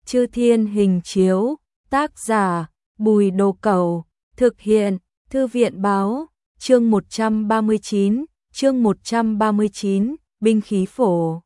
Chư Thiên Hình Chiếu, tác giả Bùi Đồ Cẩu, thực hiện Thư viện báo, chương 139, binh khí phổ.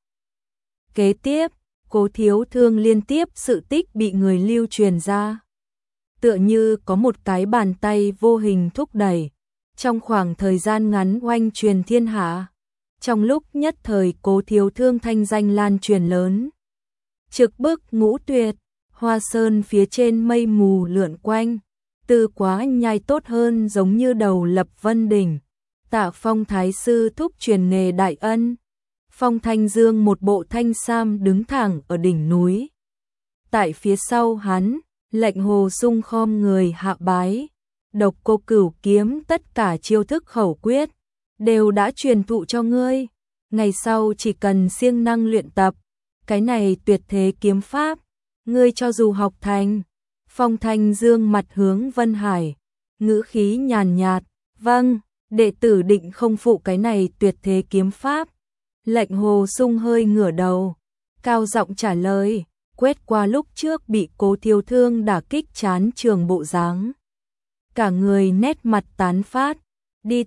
Kế tiếp, Cố Thiếu Thương liên tiếp sự tích bị người lưu truyền ra. Tựa như có một cái bàn tay vô hình thúc đẩy, trong khoảng thời gian ngắn oanh truyền thiên hạ. Trong lúc nhất thời Cố Thiếu Thương thanh danh lan truyền lớn. Trực bức ngũ tuyệt, Hoa Sơn phía trên mây mù lượn quanh, Từ Quá Nhai tốt hơn giống như đầu lập vân đỉnh. Tạ Phong Thái Sư thúc truyền nghề đại ân. Phong Thanh Dương một bộ thanh sam đứng thẳng ở đỉnh núi. Tại phía sau hắn, Lệnh Hồ Sung khom người hạ bái. Độc Cô Cửu kiếm tất cả chiêu thức khẩu quyết, đều đã truyền thụ cho ngươi. Ngày sau chỉ cần siêng năng luyện tập, cái này tuyệt thế kiếm pháp, ngươi cho dù học thành. Phong Thanh Dương mặt hướng Vân Hải, ngữ khí nhàn nhạt, vâng, đệ tử định không phụ cái này tuyệt thế kiếm pháp. Lệnh Hồ Sung hơi ngửa đầu, cao giọng trả lời, quét qua lúc trước bị Cố Thiếu Thương đả kích chán trường bộ dáng. Cả người nét mặt tán phát, đi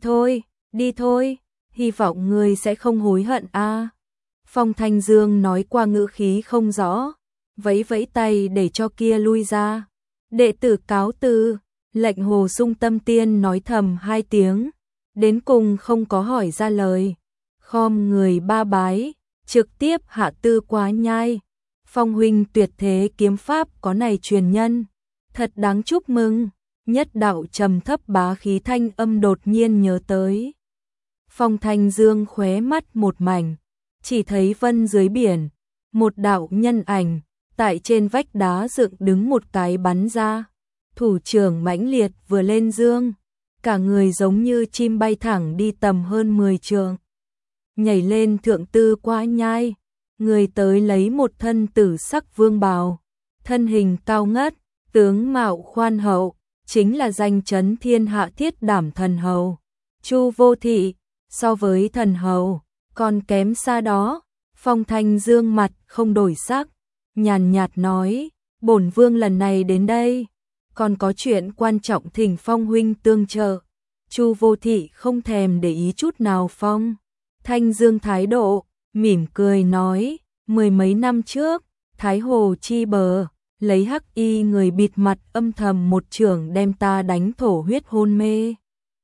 thôi, hy vọng ngươi sẽ không hối hận a. Phong Thanh Dương nói qua ngữ khí không rõ, vẫy vẫy tay để cho kia lui ra. Đệ tử cáo từ. Lệnh Hồ Sung tâm tiên nói thầm hai tiếng, đến cùng không có hỏi ra lời. Khom người ba bái, trực tiếp hạ Tư Quá Nhai. Phong huynh tuyệt thế kiếm pháp có này truyền nhân, thật đáng chúc mừng. Nhất đạo trầm thấp bá khí thanh âm đột nhiên nhớ tới. Phong Thanh Dương khóe mắt một mảnh, chỉ thấy vân dưới biển, một đạo nhân ảnh, tại trên vách đá dựng đứng một cái bắn ra. Thủ trưởng mãnh liệt vừa lên dương, cả người giống như chim bay thẳng đi tầm hơn 10 trượng. Nhảy lên thượng Tư Quá Nhai, người tới lấy một thân tử sắc vương bào, thân hình cao ngất, tướng mạo khoan hậu, chính là danh chấn thiên hạ Thiết Đảm thần hầu. Chu Vô Thị, so với thần hầu, còn kém xa đó. Phong Thanh Dương mặt không đổi sắc, nhàn nhạt nói, bổn vương lần này đến đây, còn có chuyện quan trọng thỉnh Phong huynh tương trợ. Chu Vô Thị không thèm để ý chút nào Phong Thanh Dương thái độ, mỉm cười nói, mười mấy năm trước, Thái Hồ chi bờ, lấy hắc y người bịt mặt âm thầm một chưởng đem ta đánh thổ huyết hôn mê.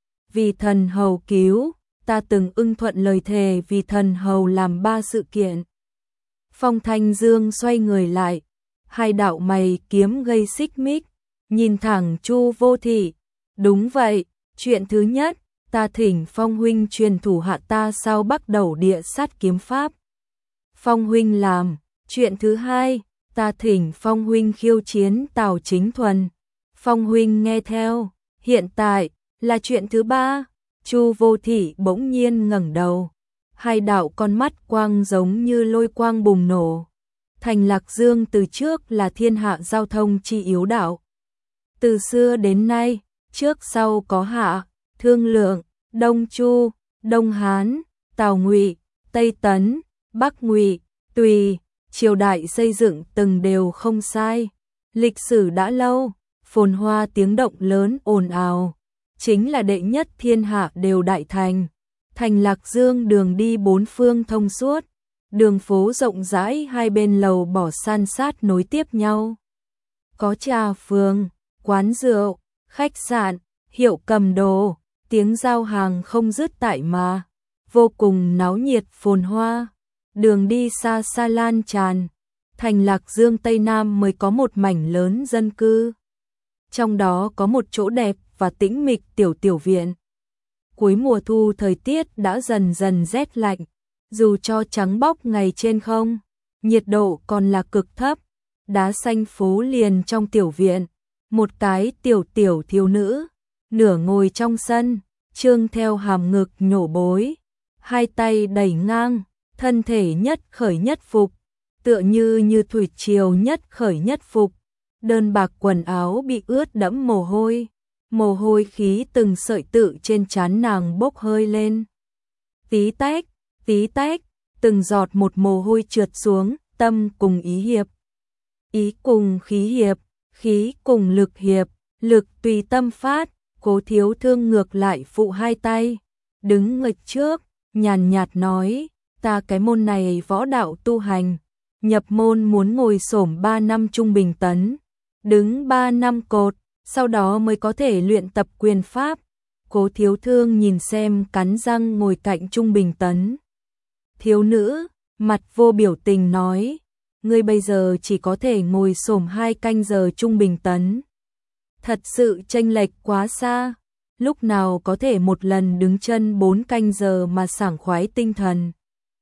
Vì thần hầu cứu, ta từng ưng thuận lời thề vì thần hầu làm 3 sự kiện. Phong Thanh Dương xoay người lại, hai đạo mày kiếm gây xích mích, nhìn thẳng Chu Vô Thị. Đúng vậy, chuyện thứ nhất, ta thỉnh Phong huynh truyền thủ hạ ta sau Bắc Đầu Địa Sát kiếm pháp. Phong huynh làm. Chuyện thứ hai, ta thỉnh Phong huynh khiêu chiến Tào Chính Thuần. Phong huynh nghe theo. Hiện tại là chuyện thứ ba. Chu Vô Thị bỗng nhiên ngẩng đầu, hai đạo con mắt quang giống như lôi quang bùng nổ. Thành Lạc Dương từ trước là thiên hạ giao thông chi yếu đạo. Từ xưa đến nay, trước sau có Hạ, Thương Lượng, Đông Chu, Đông Hán, Tào Ngụy, Tây Tấn, Bắc Ngụy, Tùy, triều đại xây dựng từng đều không sai. Lịch sử đã lâu, phồn hoa tiếng động lớn ồn ào, chính là đệ nhất thiên hạ đều đại thành. Thành Lạc Dương đường đi bốn phương thông suốt, đường phố rộng rãi hai bên lầu bỏ san sát nối tiếp nhau. Có trà phường, quán rượu, khách sạn, hiệu cầm đồ, tiếng giao hàng không dứt tại mà, vô cùng náo nhiệt phồn hoa. Đường đi xa xa lan tràn, Thành Lạc Dương Tây Nam mới có một mảnh lớn dân cư. Trong đó có một chỗ đẹp và tĩnh mịch tiểu viện. Cuối mùa thu thời tiết đã dần dần rét lạnh, dù cho trắng bóc ngày trên không, nhiệt độ còn là cực thấp. Đá xanh phố liền trong tiểu viện, một cái tiểu thiếu nữ, nửa ngồi trong sân, trương theo hàm ngực nhổ bối, hai tay đẩy ngang, thân thể nhất khởi nhất phục, tựa như thủy triều nhất khởi nhất phục. Đơn bạc quần áo bị ướt đẫm mồ hôi khí từng sợi tự trên trán nàng bốc hơi lên. Tí tách, từng giọt một mồ hôi trượt xuống, tâm cùng ý hiệp. ý cùng khí hiệp, khí cùng lực hiệp, lực tùy tâm phát. Cố Thiếu Thương ngược lại phụ hai tay, đứng nghịch trước, nhàn nhạt nói, ta cái môn này võ đạo tu hành, nhập môn muốn ngồi xổm 3 năm trung bình tấn, đứng 3 năm cột, sau đó mới có thể luyện tập quyền pháp. Cố Thiếu Thương nhìn xem cắn răng ngồi cạnh trung bình tấn. Thiếu nữ, mặt vô biểu tình nói, ngươi bây giờ chỉ có thể ngồi xổm 2 canh giờ trung bình tấn. Thật sự chênh lệch quá xa, lúc nào có thể một lần đứng chân 4 canh giờ mà sảng khoái tinh thần.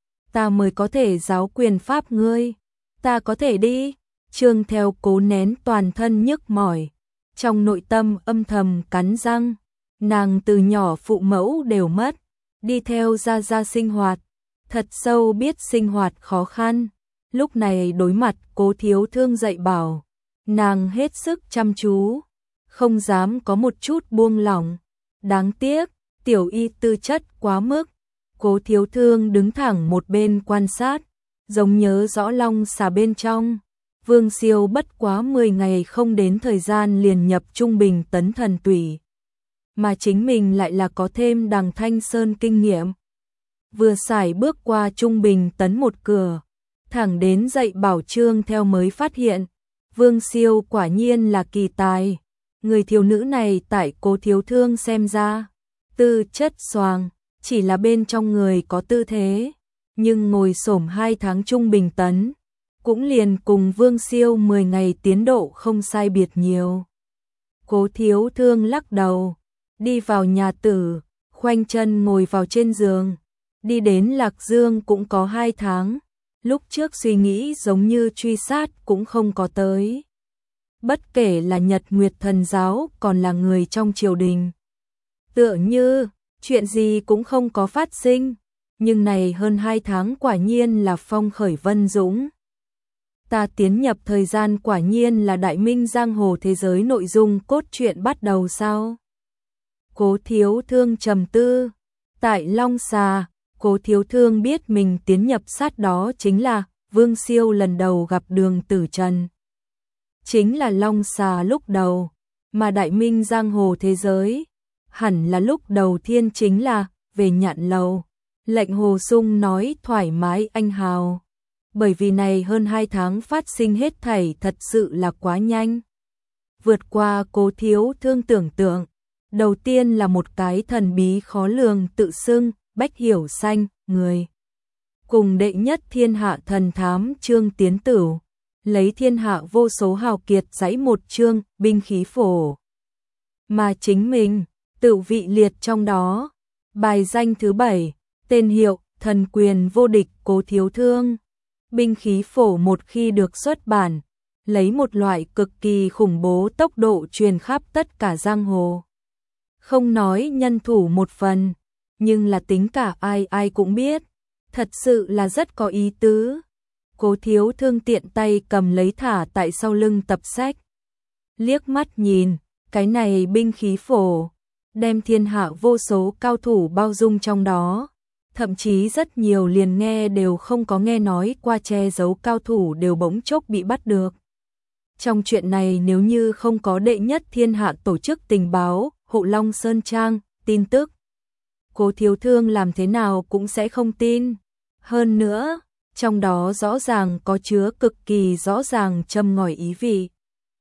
Ta mới có thể giáo quyền pháp ngươi, ta có thể đi. Trương Theo cố nén toàn thân nhức mỏi, trong nội tâm âm thầm cắn răng, nàng từ nhỏ phụ mẫu đều mất, đi theo gia gia sinh hoạt, thật sâu biết sinh hoạt khó khăn, lúc này đối mặt Cố Thiếu Thương dạy bảo, nàng hết sức chăm chú, không dám có một chút buông lỏng. Đáng tiếc, tiểu y tư chất quá mức. Cố Thiếu Thương đứng thẳng một bên quan sát, giống nhớ rõ long xà bên trong. Vương Siêu bất quá 10 ngày không đến thời gian liền nhập trung bình tấn thần tủy, mà chính mình lại là có thêm Đằng Thanh Sơn kinh nghiệm. Vừa xài bước qua trung bình tấn một cửa, thẳng đến dạy bảo Trương Theo mới phát hiện, Vương Siêu quả nhiên là kỳ tài. Người thiếu nữ này tại Cố Thiếu Thương xem ra, tư chất xoàng, chỉ là bên trong người có tư thế, nhưng ngồi xổm 2 tháng trung bình tấn, cũng liền cùng Vương Siêu 10 ngày tiến độ không sai biệt nhiều. Cố Thiếu Thương lắc đầu, đi vào nhà tử, khoanh chân ngồi vào trên giường, đi đến Lạc Dương cũng có 2 tháng, lúc trước suy nghĩ giống như truy sát cũng không có tới. Bất kể là Nhật Nguyệt Thần Giáo còn là người trong triều đình, tựa như chuyện gì cũng không có phát sinh, nhưng này hơn 2 tháng quả nhiên là phong khởi vân dũng. Ta tiến nhập thời gian quả nhiên là đại minh giang hồ thế giới nội dung cốt truyện bắt đầu sao? Cố Thiếu Thương trầm tư, tại Long Xà, Cố Thiếu Thương biết mình tiến nhập sát đó chính là Vương Siêu lần đầu gặp Đường Tử Trần. Chính là Long Xà lúc đầu, mà đại minh giang hồ thế giới, hẳn là lúc đầu thiên chính là về Nhạn Lầu. Lệnh Hồ Sung nói thoải mái anh hào, bởi vì này hơn 2 tháng phát sinh hết thảy thật sự là quá nhanh. Vượt qua Cố Thiếu Thương tưởng tượng, đầu tiên là một cái thần bí khó lường tự xưng Bách Hiểu Xanh, người cùng đệ nhất thiên hạ thần thám Trương Tiến Tửu, lấy thiên hạ vô số hào kiệt dãy một chương binh khí phổ. Mà chính mình, tự vị liệt trong đó, bài danh thứ 7, tên hiệu, thần quyền vô địch Cố Thiếu Thương. Binh khí phổ một khi được xuất bản, lấy một loại cực kỳ khủng bố tốc độ truyền khắp tất cả giang hồ. Không nói nhân thủ một phần, nhưng là tính cả ai ai cũng biết, thật sự là rất có ý tứ. Cố Thiếu Thương tiện tay cầm lấy thả tại sau lưng tập sách. Liếc mắt nhìn, cái này binh khí phổ, đem thiên hạ vô số cao thủ bao dung trong đó. Thậm chí rất nhiều liền nghe đều không có nghe nói qua che giấu cao thủ đều bỗng chốc bị bắt được. Trong chuyện này nếu như không có đệ nhất thiên hạ tổ chức tình báo, Hộ Long Sơn Trang, tin tức, Cố Thiếu Thương làm thế nào cũng sẽ không tin. Hơn nữa, trong đó rõ ràng có chứa cực kỳ rõ ràng châm ngòi ý vị.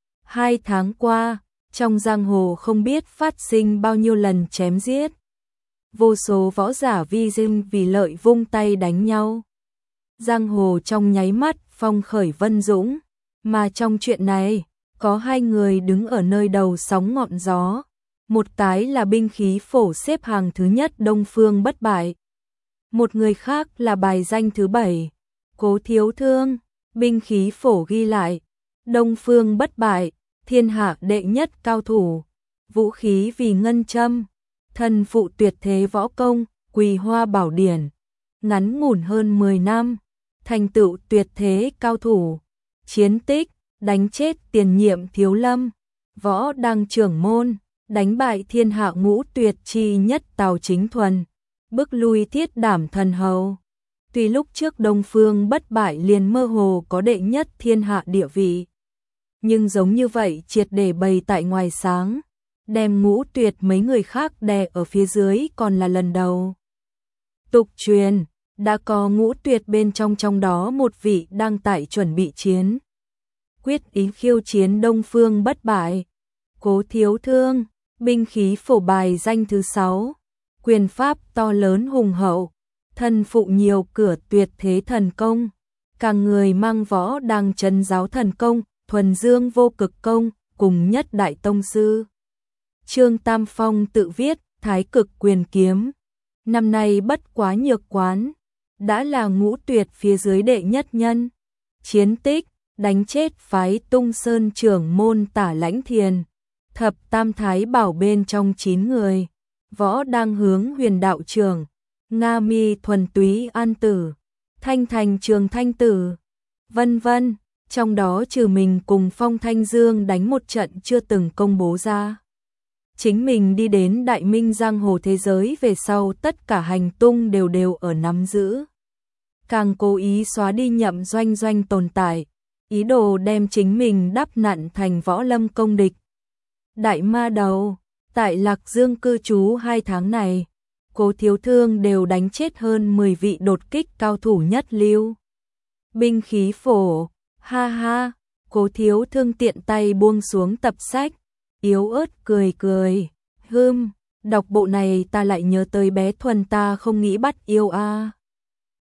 2 tháng qua, trong giang hồ không biết phát sinh bao nhiêu lần chém giết. Vô số võ giả vi dinh vì lợi vung tay đánh nhau. Giang hồ trong nháy mắt phong khởi vân dũng, mà trong chuyện này, có 2 người đứng ở nơi đầu sóng ngọn gió. Một cái là binh khí phổ xếp hàng thứ nhất Đông Phương Bất Bại. Một người khác là bài danh thứ 7, Cố Thiếu Thương. Binh khí phổ ghi lại, Đông Phương Bất Bại, thiên hạ đệ nhất cao thủ, vũ khí vì ngân châm, thân phụ tuyệt thế võ công, Quỳ Hoa Bảo Điển, ngắn ngủn hơn 10 năm, thành tựu tuyệt thế cao thủ, chiến tích, đánh chết tiền nhiệm thiếu lâm, võ đăng trưởng môn, đánh bại thiên hạ ngũ tuyệt chi nhất Tào Chính Thuần, bức lui Thiết Đảm Thần Hầu. Tuy lúc trước Đông Phương Bất Bại liền mơ hồ có đệ nhất thiên hạ địa vị, nhưng giống như vậy triệt để bày tại ngoài sáng, đem Ngũ Tuyệt mấy người khác đè ở phía dưới còn là lần đầu. Tục truyền, đã có Ngũ Tuyệt bên trong đó một vị đang tại chuẩn bị chiến. Quyết ý khiêu chiến Đông Phương bất bại. Cố Thiếu Thương, binh khí phổ bài danh thứ 6, quyền pháp to lớn hùng hậu, thân phụ nhiều cửa tuyệt thế thần công, cả người mang võ đang trấn giáo thần công, thuần dương vô cực công, cùng nhất đại tông sư. Trương Tam Phong tự viết, Thái Cực Quyền Kiếm. Năm nay bất quá nhược quán, đã là Ngũ Tuyệt phía dưới đệ nhất nhân. Chiến tích, đánh chết phái Tung Sơn trưởng môn Tả Lãnh Thiền, thập tam thái bảo bên trong 9 người, võ đang hướng huyền đạo trưởng, Nga Mi thuần túy an tử, Thanh Thành trường thanh tử, vân vân. Trong đó trừ mình cùng Phong Thanh Dương đánh một trận chưa từng công bố ra. Chính mình đi đến Đại Minh giang hồ thế giới về sau tất cả hành tung đều ở nắm giữ. Càng cố ý xóa đi Nhậm Doanh Doanh tồn tại, ý đồ đem chính mình đắp nặn thành võ lâm công địch. Đại Ma Đầu, tại Lạc Dương cư trú 2 tháng này, Cố Thiếu Thương đều đánh chết hơn 10 vị đột kích cao thủ nhất lưu. Binh khí phổ, ha ha, Cố Thiếu Thương tiện tay buông xuống tập sách, yếu ớt cười cười, đọc bộ này ta lại nhớ tới bé Thuần ta không nghĩ bắt yêu a.